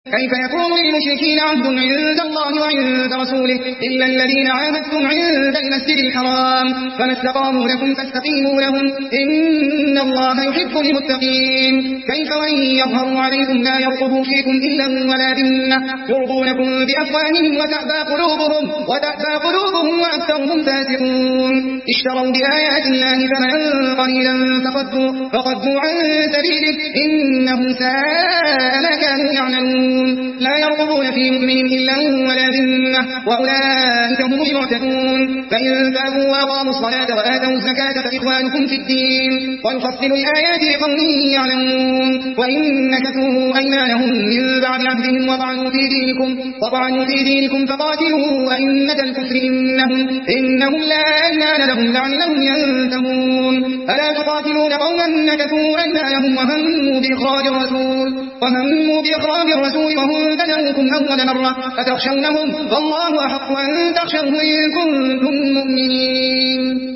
كيف يكون للمشركين عهد عند الله وعند رسوله إلا الذين عاهدتم عند المسجد الحرام فما استقاموا لكم فاستقيموا لهم إن الله يحب المتقين. كيف وإن يظهروا عليكم لا يرقبوا فيكم إلا ولا ذمة يرضونكم بأفواههم وتأبى قلوبهم وأكثرهم فاسقون. اشتروا بآيات الله ثمنا قليلا فصدوا عن سبيله إنهم ساء ما كانوا يعملون. لا يرقبون في مؤمن إلا ولا ذمة وأولئك هم المعتدون. فإن تابوا وأقاموا الصلاة وآتوا الزكاة فإخوانكم في الدين ونفصل الآيات لقوم يعلمون. وإن نكثوا أيمانهم من بعد عهدهم وطعنوا في دينكم فقاتلوا أئمة الكفر إنهم لا أيمان لهم لعلهم ينتهون. ألا تقاتلون قوما نكثوا أيمانهم وهموا بإخراج الرسول وهم بدأوكم أول مرة أتخشونهم والله أحق أن تخشوه إن كنتم مؤمنين.